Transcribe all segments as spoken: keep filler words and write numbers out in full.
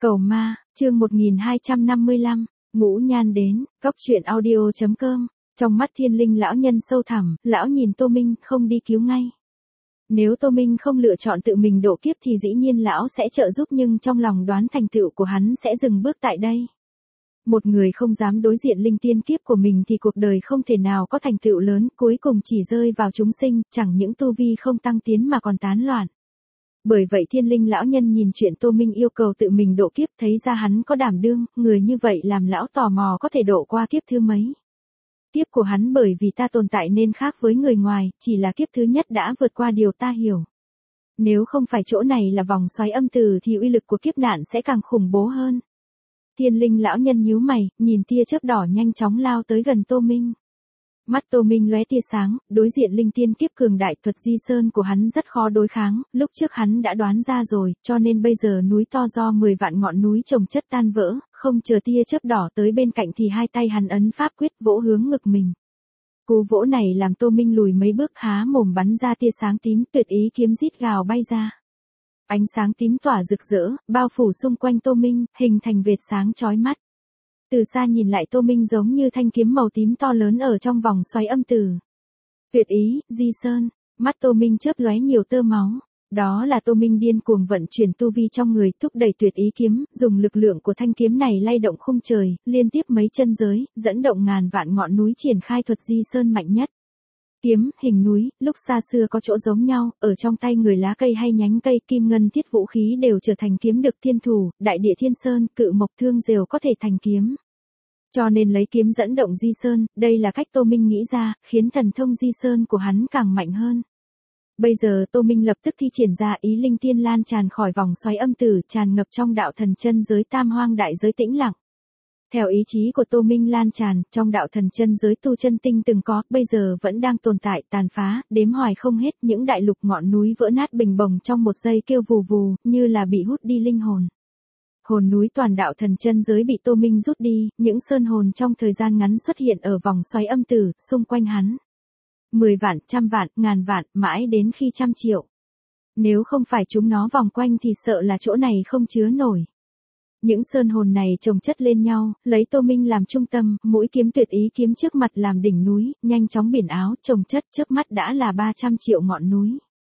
Cầu ma, chương một nghìn hai trăm năm mươi lăm, ngũ nhan đến, góc truyện audio.com, trong mắt Thiên Linh lão nhân sâu thẳm, lão nhìn Tô Minh không đi cứu ngay. Nếu Tô Minh không lựa chọn tự mình độ kiếp thì dĩ nhiên lão sẽ trợ giúp, nhưng trong lòng đoán thành tựu của hắn sẽ dừng bước tại đây. Một người không dám đối diện linh tiên kiếp của mình thì cuộc đời không thể nào có thành tựu lớn, cuối cùng chỉ rơi vào chúng sinh, chẳng những tu vi không tăng tiến mà còn tán loạn. Bởi vậy Thiên Linh lão nhân nhìn chuyện Tô Minh yêu cầu tự mình độ kiếp, thấy ra hắn có đảm đương, người như vậy làm lão tò mò có thể độ qua kiếp thứ mấy. Kiếp của hắn bởi vì ta tồn tại nên khác với người ngoài, chỉ là kiếp thứ nhất đã vượt qua điều ta hiểu. Nếu không phải chỗ này là vòng xoáy âm tử thì uy lực của kiếp nạn sẽ càng khủng bố hơn. Thiên Linh lão nhân nhíu mày, nhìn tia chớp đỏ nhanh chóng lao tới gần Tô Minh. Mắt Tô Minh lóe tia sáng, đối diện linh tiên kiếp cường đại, thuật di sơn của hắn rất khó đối kháng, lúc trước hắn đã đoán ra rồi, cho nên bây giờ núi to do mười vạn ngọn núi chồng chất tan vỡ, không chờ tia chớp đỏ tới bên cạnh thì hai tay hắn ấn pháp quyết vỗ hướng ngực mình. Cú vỗ này làm Tô Minh lùi mấy bước, há mồm bắn ra tia sáng tím, tuyệt ý kiếm rít gào bay ra. Ánh sáng tím tỏa rực rỡ, bao phủ xung quanh Tô Minh, hình thành vệt sáng chói mắt. Từ xa nhìn lại Tô Minh giống như thanh kiếm màu tím to lớn ở trong vòng xoáy âm tử. Tuyệt ý, di sơn, mắt Tô Minh chớp lóe nhiều tơ máu. Đó là Tô Minh điên cuồng vận chuyển tu vi trong người, thúc đẩy tuyệt ý kiếm, dùng lực lượng của thanh kiếm này lay động khung trời, liên tiếp mấy chân giới, dẫn động ngàn vạn ngọn núi, triển khai thuật di sơn mạnh nhất. Kiếm, hình núi, lúc xa xưa có chỗ giống nhau, ở trong tay người lá cây hay nhánh cây, kim ngân thiết vũ khí đều trở thành kiếm được thiên thủ, đại địa thiên sơn, cự mộc thương rều có thể thành kiếm. Cho nên lấy kiếm dẫn động di sơn, đây là cách Tô Minh nghĩ ra, khiến thần thông di sơn của hắn càng mạnh hơn. Bây giờ Tô Minh lập tức thi triển ra ý linh tiên lan tràn khỏi vòng xoáy âm tử, tràn ngập trong đạo thần chân giới tam hoang đại giới tĩnh lặng. Theo ý chí của Tô Minh lan tràn, trong đạo thần chân giới tu chân tinh từng có, bây giờ vẫn đang tồn tại, tàn phá, đếm hoài không hết, những đại lục ngọn núi vỡ nát bình bồng trong một giây kêu vù vù, như là bị hút đi linh hồn. Hồn núi toàn đạo thần chân giới bị Tô Minh rút đi, những sơn hồn trong thời gian ngắn xuất hiện ở vòng xoáy âm tử, xung quanh hắn. Mười vạn, trăm vạn, ngàn vạn, mãi đến khi trăm triệu. Nếu không phải chúng nó vòng quanh thì sợ là chỗ này không chứa nổi. Những sơn hồn này chồng chất lên nhau, lấy Tô Minh làm trung tâm, mũi kiếm tuyệt ý kiếm trước mặt làm đỉnh núi, nhanh chóng biển áo, chồng chất chớp mắt đã là ba trăm triệu ngọn núi.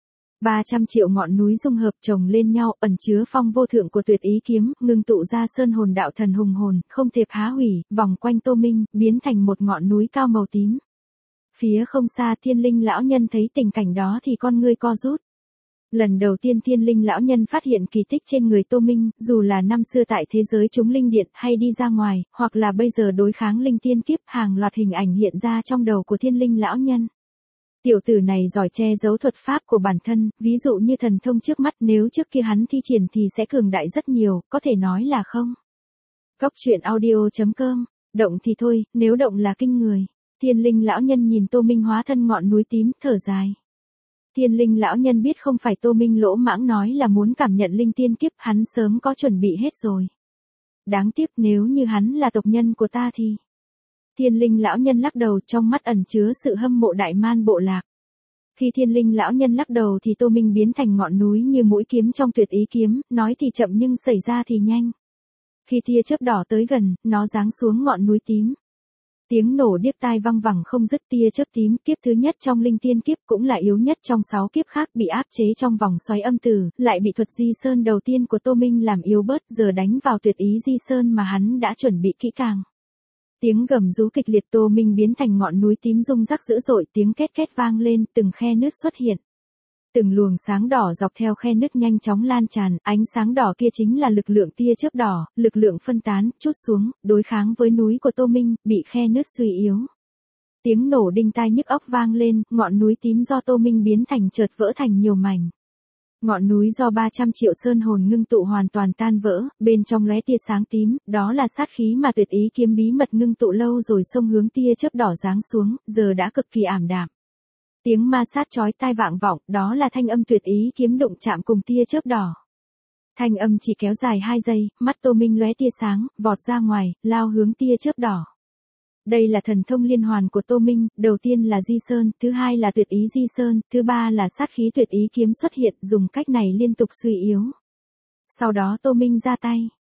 ba trăm triệu ngọn núi dung hợp chồng lên nhau, ẩn chứa phong vô thượng của tuyệt ý kiếm, ngưng tụ ra sơn hồn đạo thần hùng hồn, không thể phá hủy, vòng quanh Tô Minh, biến thành một ngọn núi cao màu tím. Phía không xa Thiên Linh lão nhân thấy tình cảnh đó thì con ngươi co rút. Lần đầu tiên Thiên Linh lão nhân phát hiện kỳ tích trên người Tô Minh, dù là năm xưa tại thế giới chúng linh điện hay đi ra ngoài, hoặc là bây giờ đối kháng linh tiên kiếp, hàng loạt hình ảnh hiện ra trong đầu của Thiên Linh lão nhân. Tiểu tử này giỏi che giấu thuật pháp của bản thân, ví dụ như thần thông trước mắt, nếu trước kia hắn thi triển thì sẽ cường đại rất nhiều, có thể nói là không. Góc truyện audio.com, động thì thôi, nếu động là kinh người. Thiên Linh lão nhân nhìn Tô Minh hóa thân ngọn núi tím, thở dài. Thiên Linh lão nhân biết không phải Tô Minh lỗ mãng nói là muốn cảm nhận linh tiên kiếp, hắn sớm có chuẩn bị hết rồi. Đáng tiếc nếu như hắn là tộc nhân của ta thì... Thiên Linh lão nhân lắc đầu, trong mắt ẩn chứa sự hâm mộ đại man bộ lạc. Khi Thiên Linh lão nhân lắc đầu thì Tô Minh biến thành ngọn núi như mũi kiếm trong tuyệt ý kiếm, nói thì chậm nhưng xảy ra thì nhanh. Khi tia chớp đỏ tới gần, nó giáng xuống ngọn núi tím. Tiếng nổ điếc tai văng vẳng không dứt, tia chớp tím, kiếp thứ nhất trong linh tiên kiếp, cũng là yếu nhất trong sáu kiếp khác, bị áp chế trong vòng xoáy âm tử, lại bị thuật di sơn đầu tiên của Tô Minh làm yếu bớt, giờ đánh vào tuyệt ý di sơn mà hắn đã chuẩn bị kỹ càng. Tiếng gầm rú kịch liệt, Tô Minh biến thành ngọn núi tím rung rắc dữ dội, tiếng két két vang lên, từng khe nứt xuất hiện. Từng luồng sáng đỏ dọc theo khe nứt nhanh chóng lan tràn, ánh sáng đỏ kia chính là lực lượng tia chớp đỏ, lực lượng phân tán, trút xuống, đối kháng với núi của Tô Minh, bị khe nứt suy yếu. Tiếng nổ đinh tai nhức óc vang lên, ngọn núi tím do Tô Minh biến thành chợt vỡ thành nhiều mảnh. Ngọn núi do ba trăm triệu sơn hồn ngưng tụ hoàn toàn tan vỡ, bên trong lóe tia sáng tím, đó là sát khí mà tuyệt ý kiếm bí mật ngưng tụ lâu rồi xông hướng tia chớp đỏ giáng xuống, giờ đã cực kỳ ảm đạm. Tiếng ma sát chói tai vang vọng, đó là thanh âm tuyệt ý kiếm đụng chạm cùng tia chớp đỏ. Thanh âm chỉ kéo dài hai giây, mắt Tô Minh lóe tia sáng, vọt ra ngoài, lao hướng tia chớp đỏ. Đây là thần thông liên hoàn của Tô Minh, đầu tiên là di sơn, thứ hai là tuyệt ý di sơn, thứ ba là sát khí tuyệt ý kiếm xuất hiện, dùng cách này liên tục suy yếu. Sau đó Tô Minh ra tay.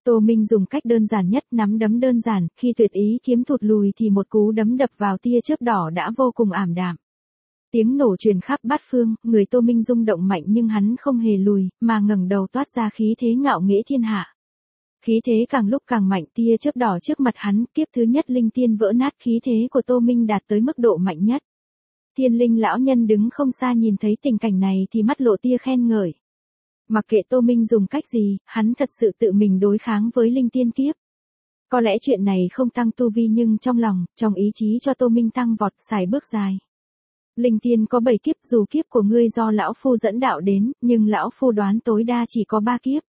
Tô Minh dùng cách đơn giản nhất, nắm đấm đơn giản, khi tuyệt ý kiếm thụt lùi thì một cú đấm đập vào tia chớp đỏ đã vô cùng ảm đạm. Tiếng nổ truyền khắp bát phương, người Tô Minh rung động mạnh nhưng hắn không hề lùi, mà ngẩng đầu toát ra khí thế ngạo nghễ thiên hạ. Khí thế càng lúc càng mạnh, tia chớp đỏ trước mặt hắn, kiếp thứ nhất linh tiên vỡ nát, khí thế của Tô Minh đạt tới mức độ mạnh nhất. Thiên linh lão nhân đứng không xa nhìn thấy tình cảnh này thì mắt lộ tia khen ngợi. Mặc kệ Tô Minh dùng cách gì, hắn thật sự tự mình đối kháng với linh tiên kiếp. Có lẽ chuyện này không tăng tu vi nhưng trong lòng, trong ý chí cho Tô Minh tăng vọt, xài bước dài. Linh tiên có bảy kiếp, dù kiếp của ngươi do lão phu dẫn đạo đến, nhưng lão phu đoán tối đa chỉ có ba kiếp.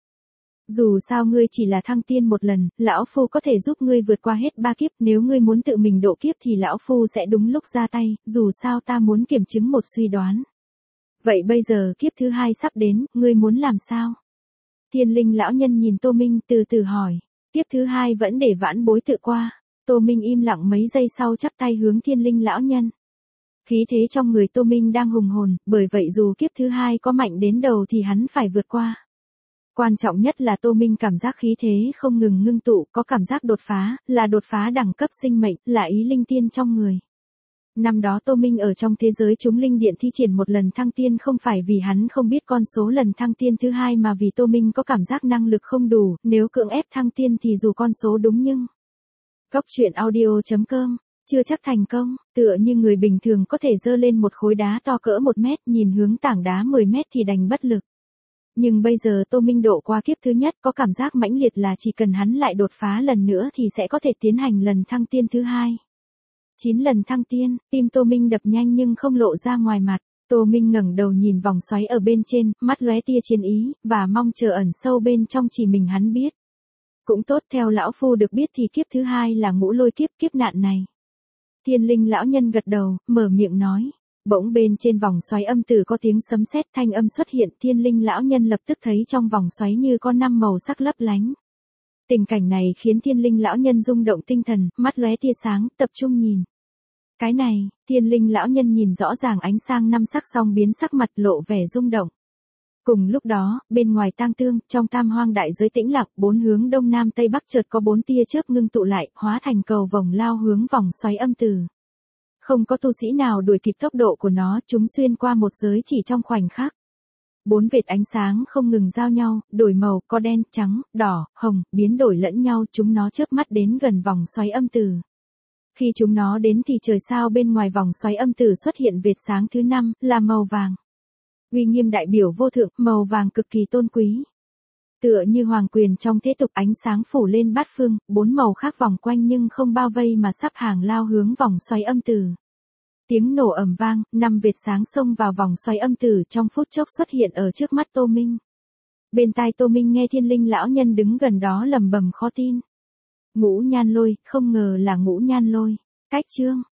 Dù sao ngươi chỉ là thăng tiên một lần, lão phu có thể giúp ngươi vượt qua hết ba kiếp, nếu ngươi muốn tự mình độ kiếp thì lão phu sẽ đúng lúc ra tay, dù sao ta muốn kiểm chứng một suy đoán. Vậy bây giờ kiếp thứ hai sắp đến, ngươi muốn làm sao? Thiên linh lão nhân nhìn Tô Minh từ từ hỏi, kiếp thứ hai vẫn để vãn bối tự qua. Tô Minh im lặng mấy giây sau chắp tay hướng thiên linh lão nhân. Khí thế trong người Tô Minh đang hùng hồn, bởi vậy dù kiếp thứ hai có mạnh đến đầu thì hắn phải vượt qua. Quan trọng nhất là Tô Minh cảm giác khí thế không ngừng ngưng tụ, có cảm giác đột phá, là đột phá đẳng cấp sinh mệnh, là ý linh tiên trong người. Năm đó Tô Minh ở trong thế giới chúng linh điện thi triển một lần thăng tiên không phải vì hắn không biết con số lần thăng tiên thứ hai mà vì Tô Minh có cảm giác năng lực không đủ, nếu cưỡng ép thăng tiên thì dù con số đúng nhưng. Cốc truyện audio chấm com, chưa chắc thành công, tựa như người bình thường có thể giơ lên một khối đá to cỡ một mét nhìn hướng tảng đá mười mét thì đành bất lực. Nhưng bây giờ Tô Minh độ qua kiếp thứ nhất có cảm giác mãnh liệt là chỉ cần hắn lại đột phá lần nữa thì sẽ có thể tiến hành lần thăng tiên thứ hai. chín lần thăng tiên, tim Tô Minh đập nhanh nhưng không lộ ra ngoài mặt. Tô Minh ngẩng đầu nhìn vòng xoáy ở bên trên, mắt lóe tia chiến ý, và mong chờ ẩn sâu bên trong chỉ mình hắn biết. Cũng tốt, theo lão phu được biết thì kiếp thứ hai là ngũ lôi kiếp, kiếp nạn này. Thiên linh lão nhân gật đầu, mở miệng nói. Bỗng bên trên vòng xoáy âm tử có tiếng sấm sét, thanh âm xuất hiện, thiên linh lão nhân lập tức thấy trong vòng xoáy như có năm màu sắc lấp lánh. Tình cảnh này khiến thiên linh lão nhân rung động tinh thần, mắt lóe tia sáng, tập trung nhìn. Cái này, thiên linh lão nhân nhìn rõ ràng ánh sáng năm sắc song biến sắc mặt lộ vẻ rung động. Cùng lúc đó, bên ngoài tang tương, trong tam hoang đại giới tĩnh lặng, bốn hướng đông nam tây bắc chợt có bốn tia chớp ngưng tụ lại, hóa thành cầu vồng lao hướng vòng xoáy âm tử. Không có tu sĩ nào đuổi kịp tốc độ của nó, chúng xuyên qua một giới chỉ trong khoảnh khắc. Bốn vệt ánh sáng không ngừng giao nhau, đổi màu, có đen, trắng, đỏ, hồng, biến đổi lẫn nhau, chúng nó chớp mắt đến gần vòng xoáy âm tử. Khi chúng nó đến thì trời sao bên ngoài vòng xoáy âm tử xuất hiện vệt sáng thứ năm, là màu vàng. Uy nghiêm đại biểu vô thượng, màu vàng cực kỳ tôn quý. Tựa như hoàng quyền trong thế tục, ánh sáng phủ lên bát phương, bốn màu khác vòng quanh nhưng không bao vây mà sắp hàng lao hướng vòng xoáy âm tử. Tiếng nổ ầm vang, năm vệt sáng xông vào vòng xoáy âm tử trong phút chốc xuất hiện ở trước mắt Tô Minh. Bên tai Tô Minh nghe thiên linh lão nhân đứng gần đó lẩm bẩm khó tin. Ngũ nhan lôi, không ngờ là ngũ nhan lôi. Cách chương.